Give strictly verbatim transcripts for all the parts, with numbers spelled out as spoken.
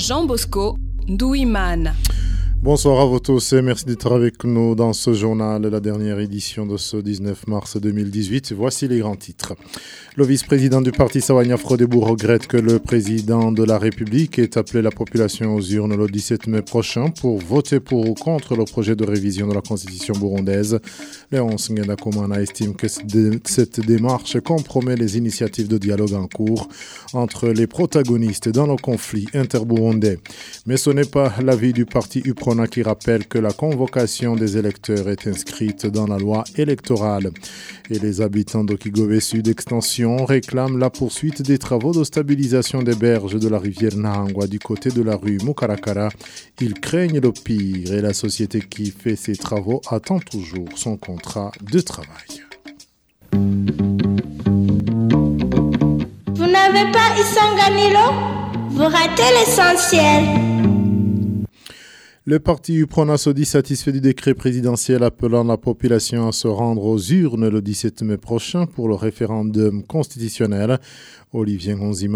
Jean Bosco Douimane. Bonsoir à vous tous et merci d'être avec nous dans ce journal, la dernière édition de ce dix-neuf mars deux mille dix-huit. Voici les grands titres. Le vice-président du parti Sawanya Frodebo regrette que le président de la République ait appelé la population aux urnes le dix-sept mai prochain pour voter pour ou contre le projet de révision de la constitution burundaise. Léonce Ngendakumana estime que cette démarche compromet les initiatives de dialogue en cours entre les protagonistes dans le conflit interburundais. Mais ce n'est pas l'avis du parti U P R O N A qui rappelle que la convocation des électeurs est inscrite dans la loi électorale. Et les habitants d'Okigové Sud Extension réclament la poursuite des travaux de stabilisation des berges de la rivière Nahangwa du côté de la rue Mukarakara. Ils craignent le pire et la société qui fait ces travaux attend toujours son contrat de travail. Vous n'avez pas Isanganilo? Vous ratez l'essentiel. Le parti U P R O N A se dit satisfait du décret présidentiel appelant la population à se rendre aux urnes le dix-sept mai prochain pour le référendum constitutionnel. Olivier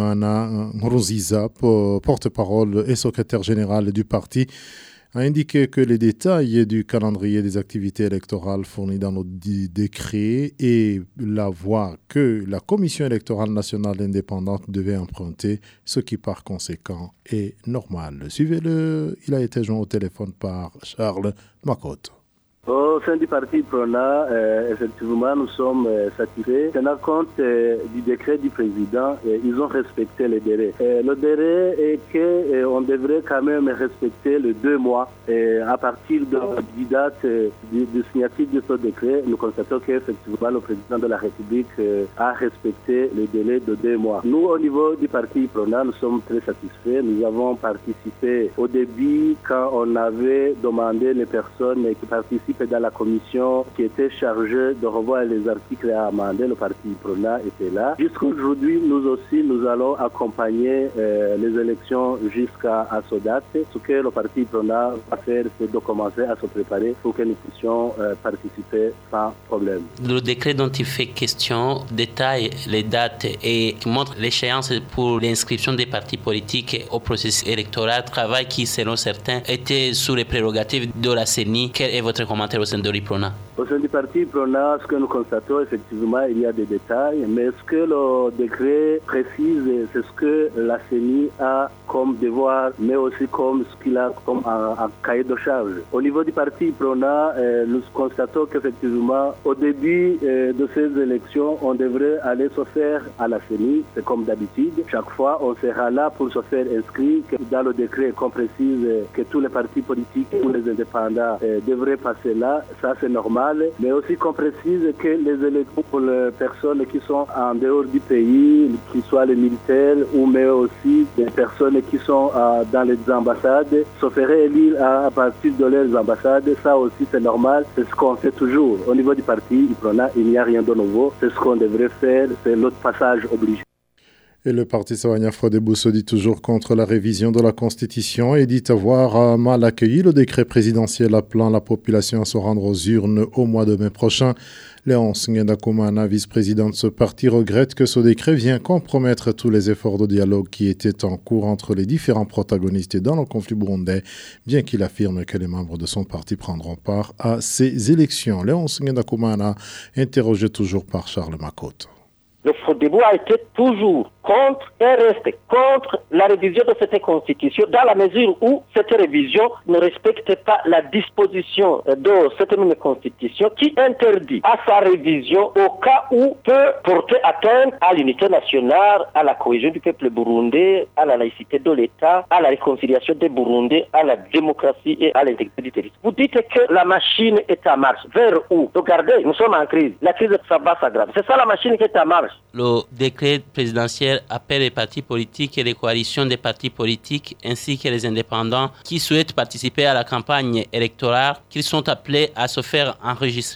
Ngonziza, porte-parole et secrétaire général du parti, a indiqué que les détails du calendrier des activités électorales fournis dans le décret et la voie que la Commission électorale nationale indépendante devait emprunter, ce qui par conséquent est normal. Suivez-le, il a été joint au téléphone par Charles Macotte. Au sein du parti U P R O N A, euh, effectivement, nous sommes euh, satisfaits. Tenant compte euh, du décret du président, euh, ils ont respecté les délais. Euh, le délai est qu'on euh, devrait quand même respecter les deux mois. Euh, à partir de la date euh, du, du signature de ce décret, nous constatons qu'effectivement, le président de la République euh, a respecté le délai de deux mois. Nous, au niveau du parti U P R O N A, nous sommes très satisfaits. Nous avons participé au début quand on avait demandé les personnes qui participent dans la commission qui était chargée de revoir les articles à amender. Le parti U P R O N A était là. Jusqu'aujourd'hui, nous aussi, nous allons accompagner euh, les élections jusqu'à à ce date. Ce que le parti U P R O N A va faire, c'est de commencer à se préparer pour que nous puissions euh, participer sans problème. Le décret dont il fait question détaille les dates et montre l'échéance pour l'inscription des partis politiques au processus électoral, travail qui, selon certains, était sous les prérogatives de la C E N I. Quel est votre commentaire au sein de l'U P R O N A? Au sein du parti U P R O N A, ce que nous constatons, effectivement, il y a des détails, mais ce que le décret précise, c'est ce que la C E N I a comme devoir, mais aussi comme ce qu'il a comme un, un cahier de charge. Au niveau du parti U P R O N A, euh, nous constatons qu'effectivement, au début euh, de ces élections, on devrait aller se faire à la C E N I, c'est comme d'habitude. Chaque fois, on sera là pour se faire inscrire. Dans le décret, qu'on précise que tous les partis politiques ou les indépendants euh, devraient passer là, ça c'est normal. Mais aussi qu'on précise que les élections pour les personnes qui sont en dehors du pays, qu'ils soient les militaires ou mais aussi des personnes qui sont euh, dans les ambassades, se feraient élire à, à partir de leurs ambassades. Ça aussi c'est normal, c'est ce qu'on fait toujours. Au niveau du parti U P R O N A, il n'y a rien de nouveau. C'est ce qu'on devrait faire, c'est l'autre passage obligé. Et le parti Sawanya Frodebo se dit toujours contre la révision de la Constitution et dit avoir mal accueilli le décret présidentiel appelant la population à se rendre aux urnes au mois de mai prochain. Léonce Ngendakumana, vice-président de ce parti, regrette que ce décret vient compromettre tous les efforts de dialogue qui étaient en cours entre les différents protagonistes dans le conflit burundais, bien qu'il affirme que les membres de son parti prendront part à ces élections. Léonce Ngendakumana, interrogé toujours par Charles Macotte. Le Frodebo a été toujours contre et reste contre la révision de cette constitution dans la mesure où cette révision ne respecte pas la disposition de cette même constitution qui interdit à sa révision au cas où peut porter atteinte à l'unité nationale, à la cohésion du peuple burundais, à la laïcité de l'État, à la réconciliation des Burundais, à la démocratie et à l'intégrité du territoire. Vous dites que la machine est en marche. Vers où? Regardez, nous sommes en crise. La crise ça va s'aggraver. C'est ça la machine qui est en marche. Le décret présidentiel appelle les partis politiques et les coalitions des partis politiques ainsi que les indépendants qui souhaitent participer à la campagne électorale qu'ils sont appelés à se faire enregistrer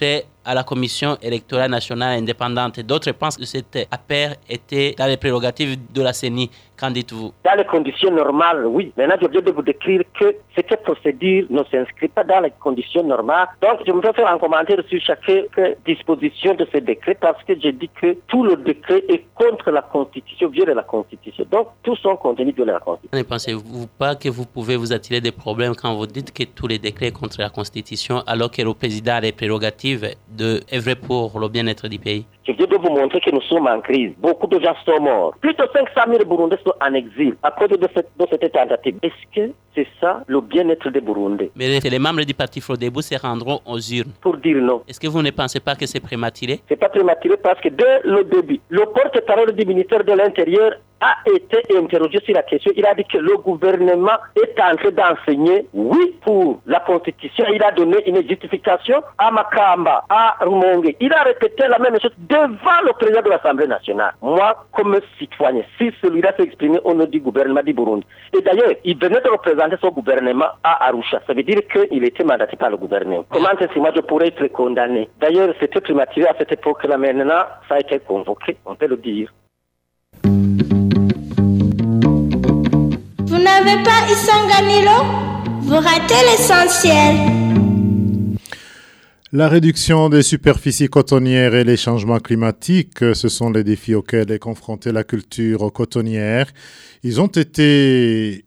à la Commission électorale nationale indépendante. D'autres pensent que cette affaire était dans les prérogatives de la C E N I. Qu'en dites-vous? Dans les conditions normales, oui. Maintenant, j'ai oublié de vous décrire que cette procédure ne s'inscrit pas dans les conditions normales. Donc, je me vais faire un commentaire sur chaque disposition de ce décret parce que j'ai dit que tout le décret est contre la Constitution, viole la Constitution. Donc, tout son contenu de la Constitution. Ne pensez-vous pas que vous pouvez vous attirer des problèmes quand vous dites que tous les décrets sont contre la Constitution alors que le président a les prérogatives d'œuvrer pour le bien-être du pays? Je viens de vous montrer que nous sommes en crise. Beaucoup de gens sont morts. Plus de cinq cent mille Burundais sont en exil à cause de cette, de cette tentative. Est-ce que c'est ça le bien-être des Burundais? Mais les membres du parti Frodebo se rendront aux urnes. Pour dire non. Est-ce que vous ne pensez pas que c'est prématuré? C'est pas prématuré parce que dès le début, le porte-parole du ministère de l'Intérieur a été interrogé sur la question. Il a dit que le gouvernement est en train d'enseigner, oui, pour la Constitution. Il a donné une justification à Makamba, à Rumongue. Il a répété la même chose devant le président de l'Assemblée nationale. Moi, comme citoyen, si celui-là s'est exprimé au nom du gouvernement du Burundi. Et d'ailleurs, il venait de représenter son gouvernement à Arusha. Ça veut dire qu'il était mandaté par le gouvernement. Comment est-ce que moi je pourrais être condamné? D'ailleurs, c'était prématuré à cette époque-là. Maintenant, ça a été convoqué, on peut le dire. Vous n'avez pas Isanganilo? Vous ratez l'essentiel. La réduction des superficies cotonnières et les changements climatiques, ce sont les défis auxquels est confrontée la culture cotonnière. Ils ont été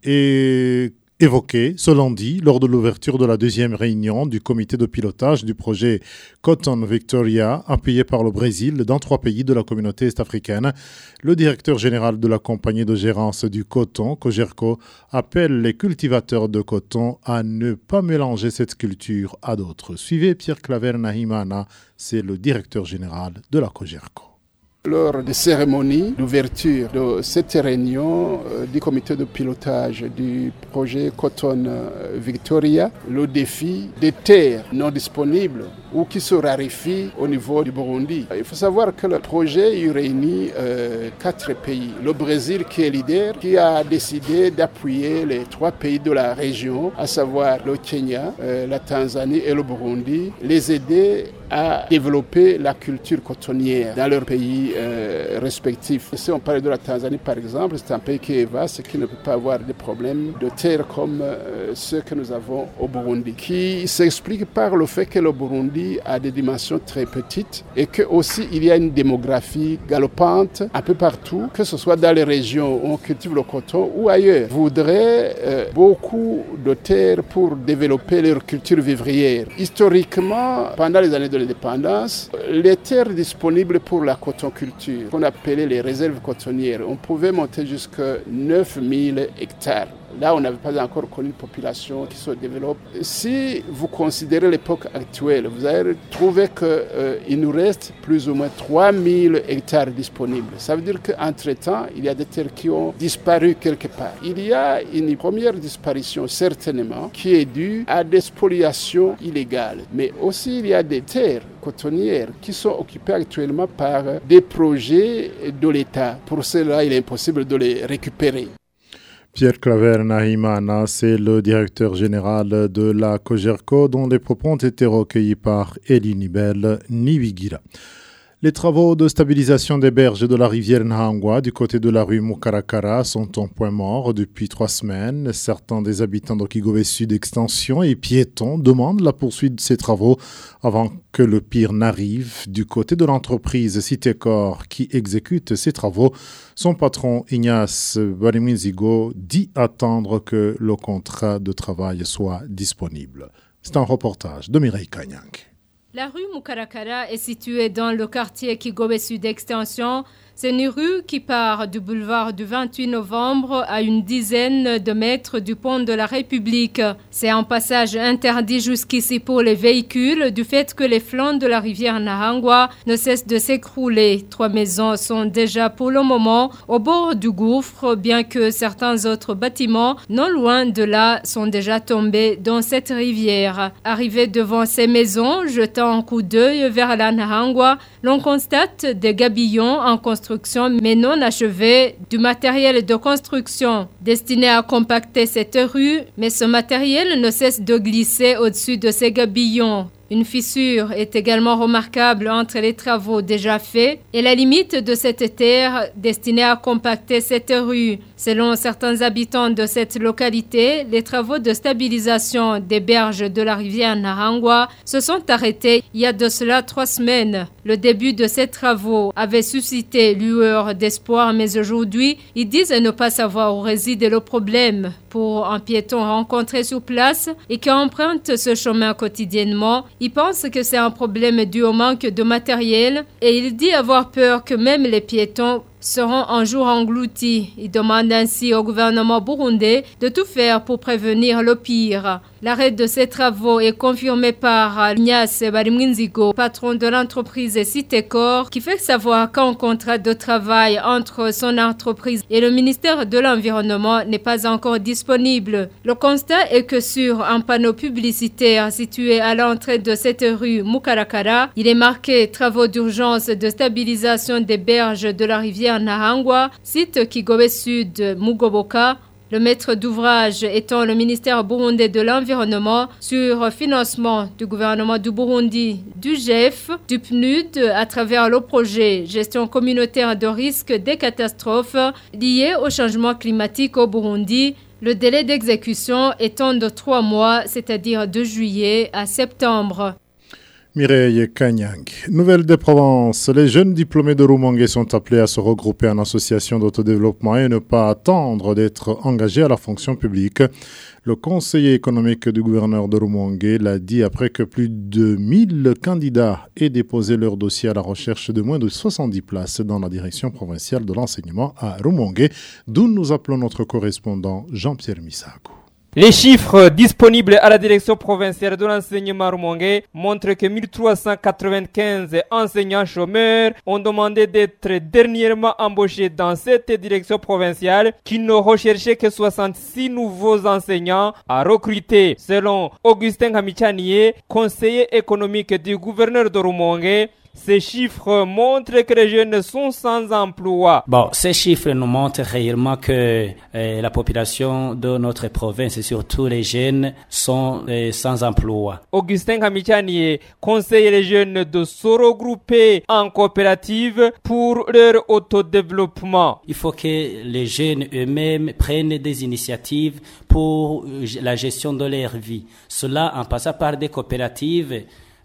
é- évoqués ce lundi lors de l'ouverture de la deuxième réunion du comité de pilotage du projet Cotton Victoria, appuyé par le Brésil dans trois pays de la communauté est-africaine. Le directeur général de la compagnie de gérance du coton, Cogerco, appelle les cultivateurs de coton à ne pas mélanger cette culture à d'autres. Suivez Pierre Claver Nahimana, c'est le directeur général de la Cogerco. Lors des cérémonies d'ouverture de cette réunion euh, du comité de pilotage du projet Cotton euh, Victoria, le défi des terres non disponibles ou qui se raréfient au niveau du Burundi. Il faut savoir que le projet il réunit euh, quatre pays. Le Brésil qui est leader, qui a décidé d'appuyer les trois pays de la région, à savoir le Kenya, euh, la Tanzanie et le Burundi, les aider à développer la culture cotonnière dans leur pays euh, respectifs. Si on parle de la Tanzanie par exemple, c'est un pays qui est vaste et qui ne peut pas avoir des problèmes de terre comme euh, ceux que nous avons au Burundi, qui s'explique par le fait que le Burundi a des dimensions très petites et que aussi il y a une démographie galopante un peu partout, que ce soit dans les régions où on cultive le coton ou ailleurs. Voudraient euh, beaucoup de terre pour développer leur culture vivrière. Historiquement, pendant les années de l'indépendance, les terres disponibles pour la cotonculture, qu'on appelait les réserves cotonnières, on pouvait monter jusqu'à neuf mille hectares. Là, on n'avait pas encore connu une population qui se développe. Si vous considérez l'époque actuelle, vous allez trouver qu'il euh, nous reste plus ou moins trois mille hectares disponibles. Ça veut dire qu'entre-temps, il y a des terres qui ont disparu quelque part. Il y a une première disparition, certainement, qui est due à des spoliations illégales. Mais aussi, il y a des terres cotonnières qui sont occupées actuellement par des projets de l'État. Pour cela, il est impossible de les récupérer. Pierre Claver Nahimana, c'est le directeur général de la Cogerco, dont les propos ont été recueillis par Elinibel Nibigira. Les travaux de stabilisation des berges de la rivière Nhangwa du côté de la rue Mukarakara sont en point mort depuis trois semaines. Certains des habitants d'Okigobé Sud Extension et piétons demandent la poursuite de ces travaux avant que le pire n'arrive. Du côté de l'entreprise Citécor qui exécute ces travaux, son patron Ignace Bariminzigo dit attendre que le contrat de travail soit disponible. C'est un reportage de Mireille Kanyang. La rue Mukarakara est située dans le quartier Kigobé Sud Extension. C'est une rue qui part du boulevard du vingt-huit novembre à une dizaine de mètres du pont de la République. C'est un passage interdit jusqu'ici pour les véhicules du fait que les flancs de la rivière Nhangwa ne cessent de s'écrouler. Trois maisons sont déjà pour le moment au bord du gouffre, bien que certains autres bâtiments non loin de là sont déjà tombés dans cette rivière. Arrivé devant ces maisons, jetant un coup d'œil vers la Nhangwa, l'on constate des gabillons en construction mais non achevé, du matériel de construction destiné à compacter cette rue, mais ce matériel ne cesse de glisser au-dessus de ces gabillons. Une fissure est également remarquable entre les travaux déjà faits et la limite de cette terre destinée à compacter cette rue. Selon certains habitants de cette localité, les travaux de stabilisation des berges de la rivière Nahangwa se sont arrêtés il y a de cela trois semaines. Le début de ces travaux avait suscité lueur d'espoir, mais aujourd'hui, ils disent ne pas savoir où réside le problème. Pour un piéton rencontré sur place et qui emprunte ce chemin quotidiennement, il pense que c'est un problème dû au manque de matériel et il dit avoir peur que même les piétons seront un jour engloutis. Il demande ainsi au gouvernement burundais de tout faire pour prévenir le pire. L'arrêt de ces travaux est confirmé par Ignace Barimwinzigo, patron de l'entreprise Citécor, qui fait savoir qu'un contrat de travail entre son entreprise et le ministère de l'Environnement n'est pas encore disponible. Le constat est que sur un panneau publicitaire situé à l'entrée de cette rue Mukarakara, il est marqué « Travaux d'urgence de stabilisation des berges de la rivière Nahangwa, site Kigobe Sud, Mugoboka ». Le maître d'ouvrage étant le ministère burundais de l'Environnement sur financement du gouvernement du Burundi, du G E F, du P N U D à travers le projet Gestion communautaire de risque des catastrophes liées au changement climatique au Burundi. Le délai d'exécution étant de trois mois, c'est-à-dire de juillet à septembre. Mireille Kanyang. Nouvelle des Provences. Les jeunes diplômés de Rumongue sont appelés à se regrouper en association d'autodéveloppement et ne pas attendre d'être engagés à la fonction publique. Le conseiller économique du gouverneur de Rumongue l'a dit après que plus de mille candidats aient déposé leur dossier à la recherche de moins de soixante-dix places dans la direction provinciale de l'enseignement à Rumongue, d'où nous appelons notre correspondant Jean-Pierre Misago. Les chiffres disponibles à la direction provinciale de l'enseignement Rumongue montrent que mille trois cent quatre-vingt-quinze enseignants chômeurs ont demandé d'être dernièrement embauchés dans cette direction provinciale qui ne recherchait que soixante-six nouveaux enseignants à recruter. Selon Augustin Hamichanié, conseiller économique du gouverneur de Rumongue, ces chiffres montrent que les jeunes sont sans emploi. Bon, ces chiffres nous montrent réellement que euh, la population de notre province, et surtout les jeunes, sont euh, sans emploi. Augustin Kamichani conseille les jeunes de se regrouper en coopérative pour leur autodéveloppement. Il faut que les jeunes eux-mêmes prennent des initiatives pour la gestion de leur vie. Cela en passant par des coopératives.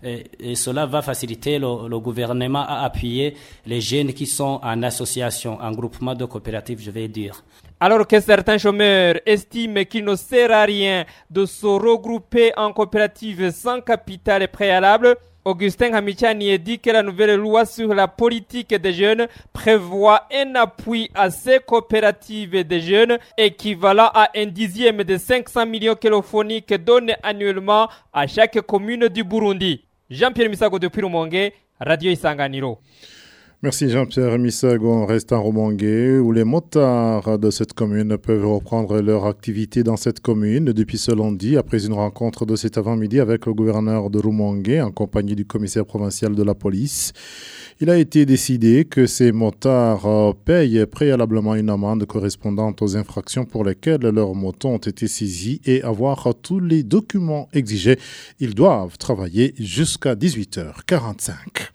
Et cela va faciliter le, le gouvernement à appuyer les jeunes qui sont en association, en groupement de coopératives, je vais dire. Alors que certains chômeurs estiment qu'il ne sert à rien de se regrouper en coopérative sans capital préalable, Augustin Hamichani dit que la nouvelle loi sur la politique des jeunes prévoit un appui à ces coopératives des jeunes équivalent à un dixième des cinq cents millions kilophoniques donnés annuellement à chaque commune du Burundi. Jean-Pierre Misago depuis Rumongue, Radio Isanganiro. Merci Jean-Pierre Misago. On reste en Rumongue où les motards de cette commune peuvent reprendre leur activité dans cette commune depuis ce lundi après une rencontre de cet avant-midi avec le gouverneur de Rumongue en compagnie du commissaire provincial de la police. Il a été décidé que ces motards payent préalablement une amende correspondante aux infractions pour lesquelles leurs motos ont été saisies et avoir tous les documents exigés. Ils doivent travailler jusqu'à dix-huit heures quarante-cinq.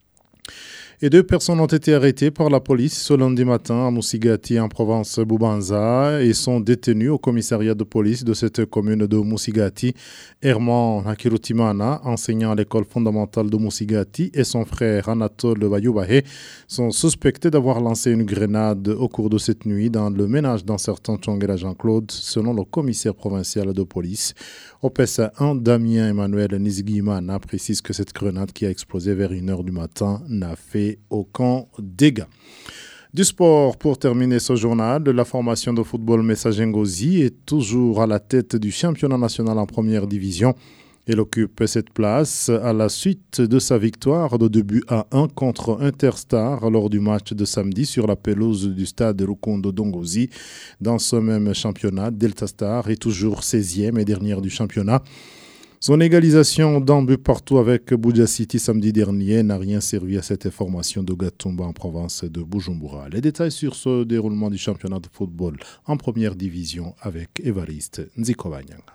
Et deux personnes ont été arrêtées par la police ce lundi matin à Musigati en province Bubanza et sont détenues au commissariat de police de cette commune de Musigati. Herman Hakirutimana, enseignant à l'école fondamentale de Musigati, et son frère Anatole Bayoubahe sont suspectés d'avoir lancé une grenade au cours de cette nuit dans le ménage d'un certain Tchongela Jean-Claude, selon le commissaire provincial de police. Au P S A un, Damien Emmanuel Nizigimana précise que cette grenade qui a explosé vers une heure du matin n'a fait aucun dégât. Du sport, pour terminer ce journal, la formation de football Messager Ngozi est toujours à la tête du championnat national en première division. Elle occupe cette place à la suite de sa victoire de deux buts à un contre Interstar lors du match de samedi sur la pelouse du stade Rukundo d'Ngozi. Dans ce même championnat, Delta Star est toujours seizième et dernière du championnat. Son égalisation d'un but partout avec Buja City samedi dernier n'a rien servi à cette formation de Gatumba en province de Bujumbura. Les détails sur ce déroulement du championnat de football en première division avec Évariste Nzikobanyanga.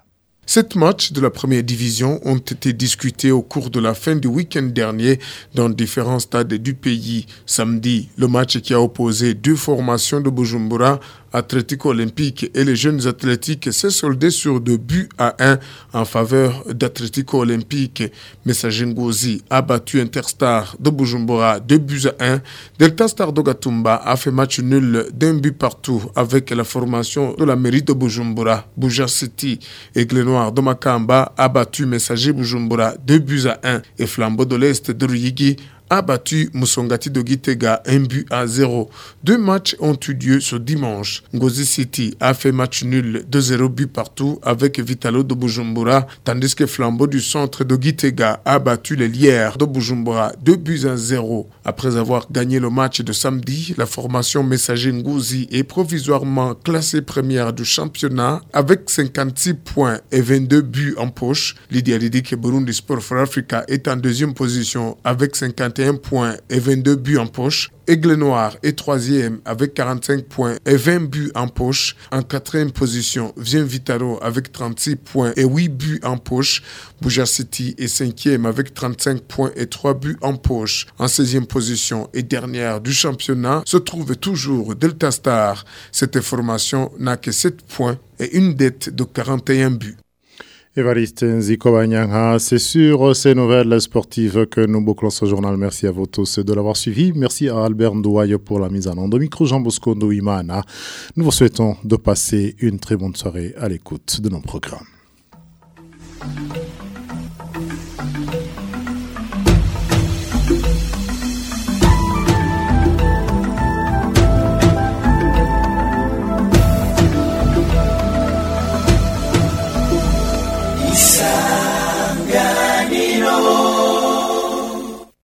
Sept matchs de la première division ont été discutés au cours de la fin du week-end dernier dans différents stades du pays. Samedi, le match qui a opposé deux formations de Bujumbura, Atlético Olympique et les Jeunes Athlétiques, s'est soldé sur deux buts à un en faveur d'Atlético Olympique. Messager Ngozi a battu Interstar de Bujumbura deux buts à un. Delta Star de Gatumba a fait match nul d'un but partout avec la formation de la mairie de Bujumbura. Buja City et Noir de Makamba a battu Messager Bujumbura deux buts à un et Flambeau de l'Est de Ruyigi a battu Musongati de Gitega un but à zéro. Deux matchs ont eu lieu ce dimanche. Ngozi City a fait match nul de zéro but partout avec Vitalo de Bujumbura, tandis que Flambeau du Centre de Gitega a battu les Lières de Bujumbura deux buts à zéro. Après avoir gagné le match de samedi, la formation Messager Ngozi est provisoirement classée première du championnat avec cinquante-six points et vingt-deux buts en poche. Lydia Lidik Burundi Sport for Africa est en deuxième position avec cinquante et un points et vingt-deux buts en poche. Aigle Noir est troisième avec quarante-cinq points et vingt buts en poche. En quatrième position vient Vitaro avec trente-six points et huit buts en poche. Buja City est cinquième avec trente-cinq points et trois buts en poche. En seizième position et dernière du championnat se trouve toujours Delta Star. Cette formation n'a que sept points et une dette de quarante et un buts. Évariste Nzikobanyanga, c'est sur ces nouvelles sportives que nous bouclons ce journal. Merci à vous tous de l'avoir suivi. Merci à Albert Ndouaye pour la mise en onde. Au micro, Jean Bosco Ndouimana. Nous vous souhaitons de passer une très bonne soirée à l'écoute de nos programmes.